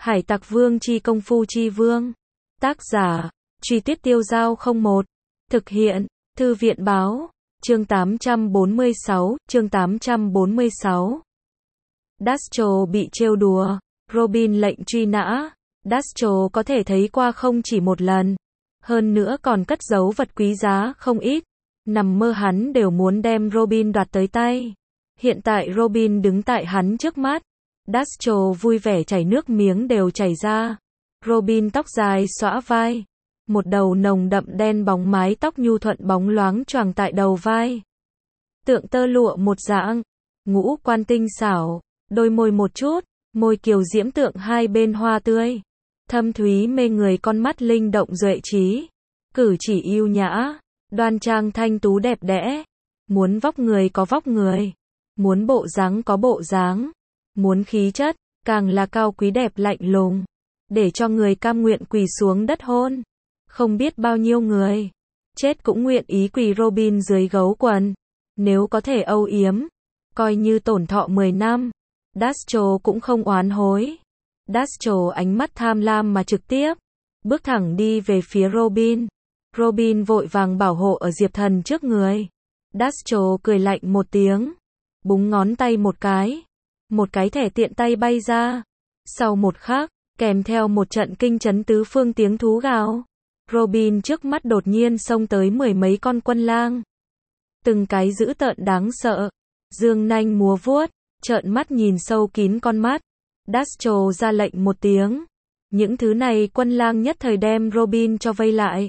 Hải Tặc Vương chi công phu chi vương. Tác giả, Truy Tuyết Tiêu Dao 01. Thực hiện, Thư viện báo. Chương 846, chương 846. Dastro bị trêu đùa. Robin lệnh truy nã. Dastro có thể thấy qua không chỉ một lần. Hơn nữa còn cất giấu vật quý giá không ít. Nằm mơ hắn đều muốn đem Robin đoạt tới tay. Hiện tại Robin đứng tại hắn trước mắt. Dastro vui vẻ chảy nước miếng đều chảy ra. Robin tóc dài xõa vai. Một đầu nồng đậm đen bóng, mái tóc nhu thuận bóng loáng choàng tại đầu vai. Tượng tơ lụa một dạng. Ngũ quan tinh xảo. Đôi môi một chút. Môi kiều diễm tượng hai bên hoa tươi. Thâm thúy mê người, con mắt linh động duệ trí. Cử chỉ yêu nhã. Đoan trang thanh tú đẹp đẽ. Muốn vóc người có vóc người. Muốn bộ dáng có bộ dáng. Muốn khí chất, càng là cao quý đẹp lạnh lùng. Để cho người cam nguyện quỳ xuống đất hôn. Không biết bao nhiêu người. Chết cũng nguyện ý quỳ Robin dưới gấu quần. Nếu có thể âu yếm. Coi như tổn thọ 10 năm. Dastro cũng không oán hối. Dastro ánh mắt tham lam mà trực tiếp. Bước thẳng đi về phía Robin. Robin vội vàng bảo hộ ở Diệp Thần trước người. Dastro cười lạnh một tiếng. Búng ngón tay một cái. Một cái thẻ tiện tay bay ra. Sau một khắc, kèm theo một trận kinh chấn tứ phương tiếng thú gào. Robin trước mắt đột nhiên xông tới 10 mấy con quân lang. Từng cái dữ tợn đáng sợ. Dương nanh múa vuốt, trợn mắt nhìn sâu kín con mắt. Dastro ra lệnh một tiếng. Những thứ này quân lang nhất thời đem Robin cho vây lại.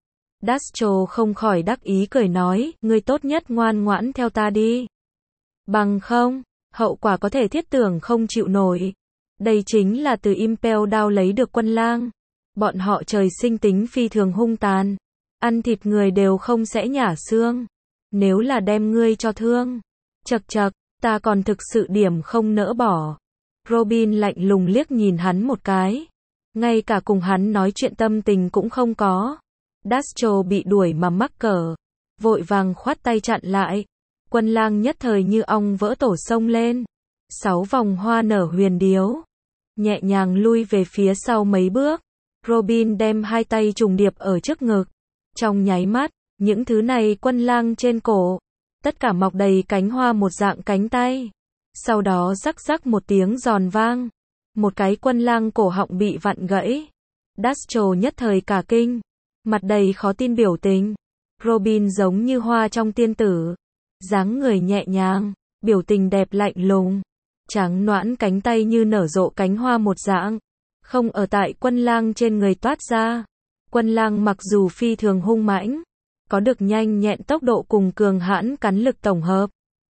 Dastro không khỏi đắc ý cười nói, ngươi tốt nhất ngoan ngoãn theo ta đi. Bằng không, hậu quả có thể thiết tưởng không chịu nổi. Đây chính là từ Impel Down lấy được quân lang. Bọn họ trời sinh tính phi thường hung tàn. Ăn thịt người đều không sẽ nhả xương. Nếu là đem ngươi cho thương. Chậc chậc, ta còn thực sự điểm không nỡ bỏ. Robin lạnh lùng liếc nhìn hắn một cái. Ngay cả cùng hắn nói chuyện tâm tình cũng không có. Dastro bị đuổi mà mắc cỡ. Vội vàng khoát tay chặn lại. Quân lang nhất thời như ong vỡ tổ sông lên. 6 vòng hoa nở huyền điếu. Nhẹ nhàng lui về phía sau mấy bước. Robin đem hai tay trùng điệp ở trước ngực. Trong nháy mắt, những thứ này quân lang trên cổ. Tất cả mọc đầy cánh hoa một dạng cánh tay. Sau đó rắc rắc một tiếng giòn vang. Một cái quân lang cổ họng bị vặn gãy. Dastro nhất thời cả kinh. Mặt đầy khó tin biểu tình. Robin giống như hoa trong tiên tử. Dáng người nhẹ nhàng, biểu tình đẹp lạnh lùng. Trắng nõn cánh tay như nở rộ cánh hoa một dạng. Không ở tại quân lang trên người toát ra. Quân lang mặc dù phi thường hung mãnh. Có được nhanh nhẹn tốc độ cùng cường hãn cắn lực tổng hợp.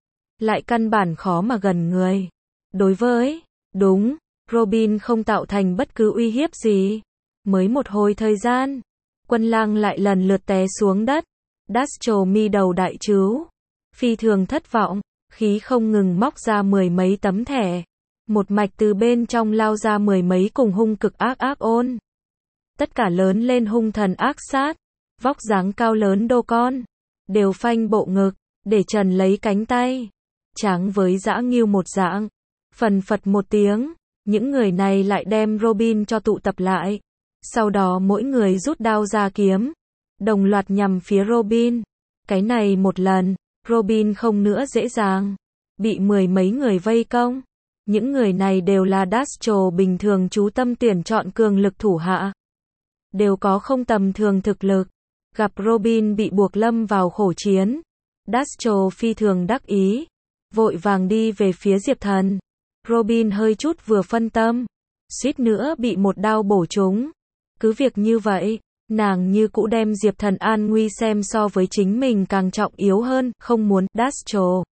Lại căn bản khó mà gần người. Đối với, đúng, Robin không tạo thành bất cứ uy hiếp gì. Mới một hồi thời gian. Quân lang lại lần lượt té xuống đất. Dastro mi đầu đại trứu. Phi thường thất vọng, khí không ngừng móc ra 10 mấy tấm thẻ. Một mạch từ bên trong lao ra 10 mấy cùng hung cực ác ôn. Tất cả lớn lên hung thần ác sát. Vóc dáng cao lớn đô con. Đều phanh bộ ngực, để trần lấy cánh tay. Tráng với dã ngưu một dạng. Phần phật một tiếng, những người này lại đem Robin cho tụ tập lại. Sau đó mỗi người rút đao ra kiếm. Đồng loạt nhằm phía Robin. Cái này một lần. Robin không nữa dễ dàng. Bị 10 mấy người vây công. Những người này đều là Dastro bình thường chú tâm tuyển chọn cường lực thủ hạ. Đều có không tầm thường thực lực. Gặp Robin bị buộc lâm vào khổ chiến. Dastro phi thường đắc ý. Vội vàng đi về phía Diệp Thần. Robin hơi chút vừa phân tâm. Suýt nữa bị một đao bổ trúng. Cứ việc như vậy. Nàng như cũ đem Diệp Thần an nguy xem so với chính mình càng trọng yếu hơn, không muốn. Dastro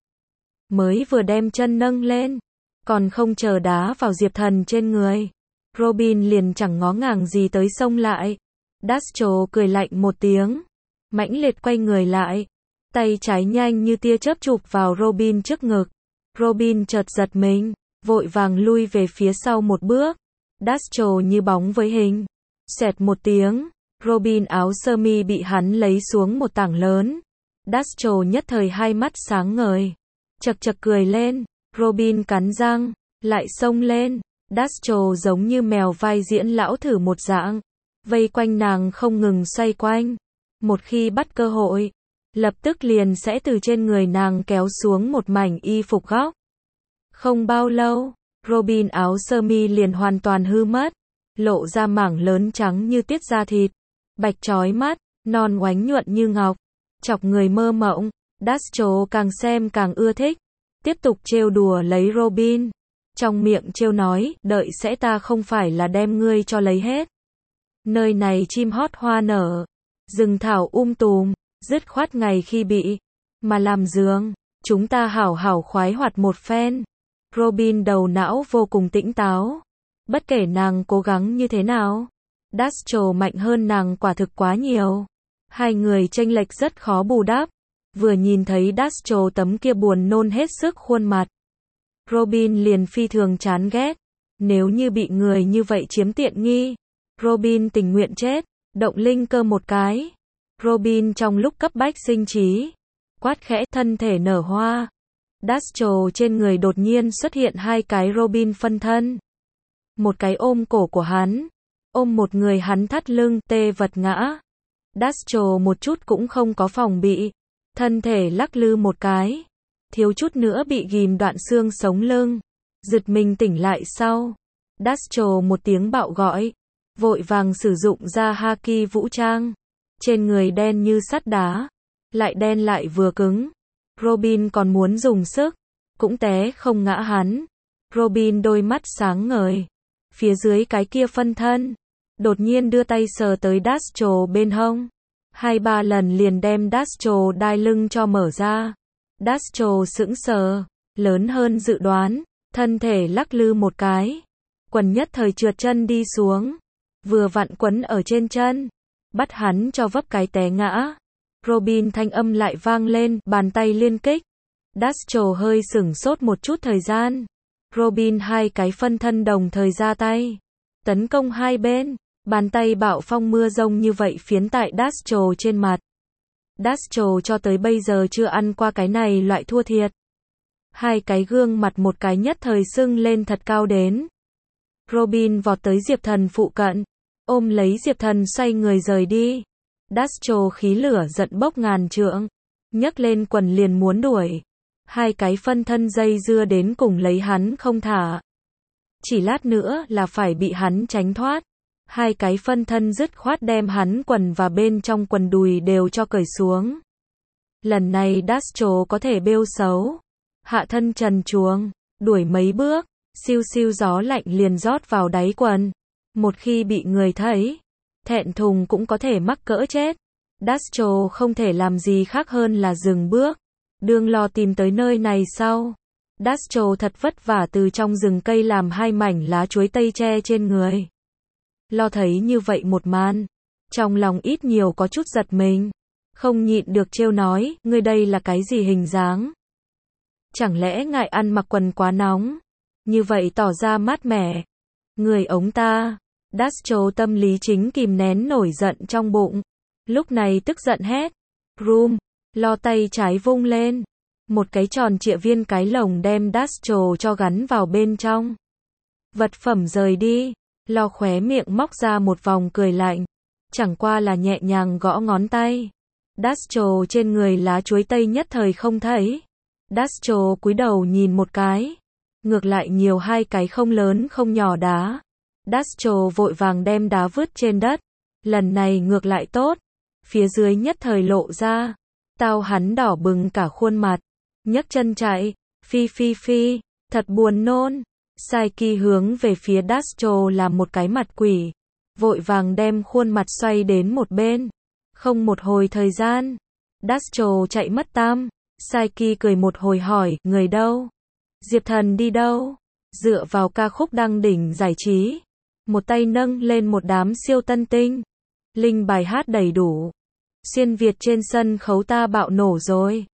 mới vừa đem chân nâng lên, còn không chờ đá vào Diệp Thần trên người. Robin liền chẳng ngó ngàng gì tới xông lại. Dastro cười lạnh một tiếng, mãnh liệt quay người lại, tay trái nhanh như tia chớp chụp vào Robin trước ngực. Robin chợt giật mình, vội vàng lui về phía sau một bước. Dastro như bóng với hình, xẹt một tiếng. Robin áo sơ mi bị hắn lấy xuống một tảng lớn. Dastro nhất thời hai mắt sáng ngời. Chậc chậc cười lên. Robin cắn răng, lại xông lên. Dastro giống như mèo vai diễn lão thử một dạng, vây quanh nàng không ngừng xoay quanh. Một khi bắt cơ hội, lập tức liền sẽ từ trên người nàng kéo xuống một mảnh y phục góc. Không bao lâu, Robin áo sơ mi liền hoàn toàn hư mất, lộ ra mảng lớn trắng như tiết da thịt, bạch chói mắt, non oánh nhuận như ngọc, chọc người mơ mộng. Dastro càng xem càng ưa thích, tiếp tục trêu đùa lấy Robin, trong miệng trêu nói, đợi sẽ ta không phải là đem ngươi cho lấy hết. Nơi này chim hót hoa nở, rừng thảo tùm, dứt khoát ngày khi bị mà làm giường, chúng ta hảo hảo khoái hoạt một phen. Robin đầu não vô cùng tỉnh táo, bất kể nàng cố gắng như thế nào, Dastro mạnh hơn nàng quả thực quá nhiều. Hai người chênh lệch rất khó bù đắp. Vừa nhìn thấy Dastro tấm kia buồn nôn hết sức khuôn mặt, Robin liền phi thường chán ghét. Nếu như bị người như vậy chiếm tiện nghi, Robin tình nguyện chết. Động linh cơ một cái, Robin trong lúc cấp bách sinh trí, quát khẽ, thân thể nở hoa. Dastro trên người đột nhiên xuất hiện hai cái Robin phân thân. Một cái ôm cổ của hắn, ôm một người hắn thắt lưng, tê vật ngã. Dastro một chút cũng không có phòng bị, thân thể lắc lư một cái, thiếu chút nữa bị ghim đoạn xương sống lưng. Giật mình tỉnh lại sau, Dastro một tiếng bạo gọi, vội vàng sử dụng ra haki vũ trang. Trên người đen như sắt đá, lại đen lại vừa cứng. Robin còn muốn dùng sức, cũng té không ngã hắn. Robin đôi mắt sáng ngời, phía dưới cái kia phân thân, đột nhiên đưa tay sờ tới Dastro bên hông. 2-3 lần liền đem Dastro đai lưng cho mở ra. Dastro sững sờ, lớn hơn dự đoán, thân thể lắc lư một cái, quần nhất thời trượt chân đi xuống, vừa vặn quấn ở trên chân, bắt hắn cho vấp cái té ngã. Robin thanh âm lại vang lên, bàn tay liên kích. Dastro hơi sửng sốt một chút thời gian. Robin hai cái phân thân đồng thời ra tay, tấn công hai bên. Bàn tay bạo phong mưa rông như vậy phiến tại Dastro trên mặt. Dastro cho tới bây giờ chưa ăn qua cái này loại thua thiệt. Hai cái gương mặt một cái nhất thời sưng lên thật cao đến. Robin vọt tới Diệp Thần phụ cận, ôm lấy Diệp Thần xoay người rời đi. Dastro khí lửa giận bốc ngàn trượng, nhấc lên quần liền muốn đuổi. Hai cái phân thân dây dưa đến cùng lấy hắn không thả. Chỉ lát nữa là phải bị hắn tránh thoát. Hai cái phân thân dứt khoát đem hắn quần và bên trong quần đùi đều cho cởi xuống. Lần này Dastro có thể bêu xấu. Hạ thân trần truồng, đuổi mấy bước, siêu siêu gió lạnh liền rót vào đáy quần. Một khi bị người thấy, thẹn thùng cũng có thể mắc cỡ chết. Dastro không thể làm gì khác hơn là dừng bước. Đương lo tìm tới nơi này sau, Dastro thật vất vả từ trong rừng cây làm hai mảnh lá chuối tây che trên người. Lo thấy như vậy một màn, trong lòng ít nhiều có chút giật mình, không nhịn được trêu nói, ngươi đây là cái gì hình dáng? Chẳng lẽ ngại ăn mặc quần quá nóng, như vậy tỏ ra mát mẻ? Người ống ta. Dastro tâm lý chính kìm nén nổi giận trong bụng, lúc này tức giận hét, Room, lo tay trái vung lên, một cái tròn trịa viên cái lồng đem Dastro cho gắn vào bên trong. Vật phẩm rời đi. Lo khóe miệng móc ra một vòng cười lạnh, chẳng qua là nhẹ nhàng gõ ngón tay. Dastro trên người lá chuối tây nhất thời không thấy. Dastro cúi đầu nhìn một cái, ngược lại nhiều hai cái không lớn không nhỏ đá. Dastro vội vàng đem đá vứt trên đất, lần này ngược lại tốt, phía dưới nhất thời lộ ra. Tao hắn đỏ bừng cả khuôn mặt, nhấc chân chạy, phi phi phi, thật buồn nôn. Saiki hướng về phía Dastro làm một cái mặt quỷ, vội vàng đem khuôn mặt xoay đến một bên. Không một hồi thời gian, Dastro chạy mất tam. Saiki cười một hồi hỏi, người đâu? Diệp Thần đi đâu? Dựa vào ca khúc đăng đỉnh giải trí, một tay nâng lên một đám siêu tân tinh. Linh bài hát đầy đủ. Xuyên Việt trên sân khấu ta bạo nổ rồi.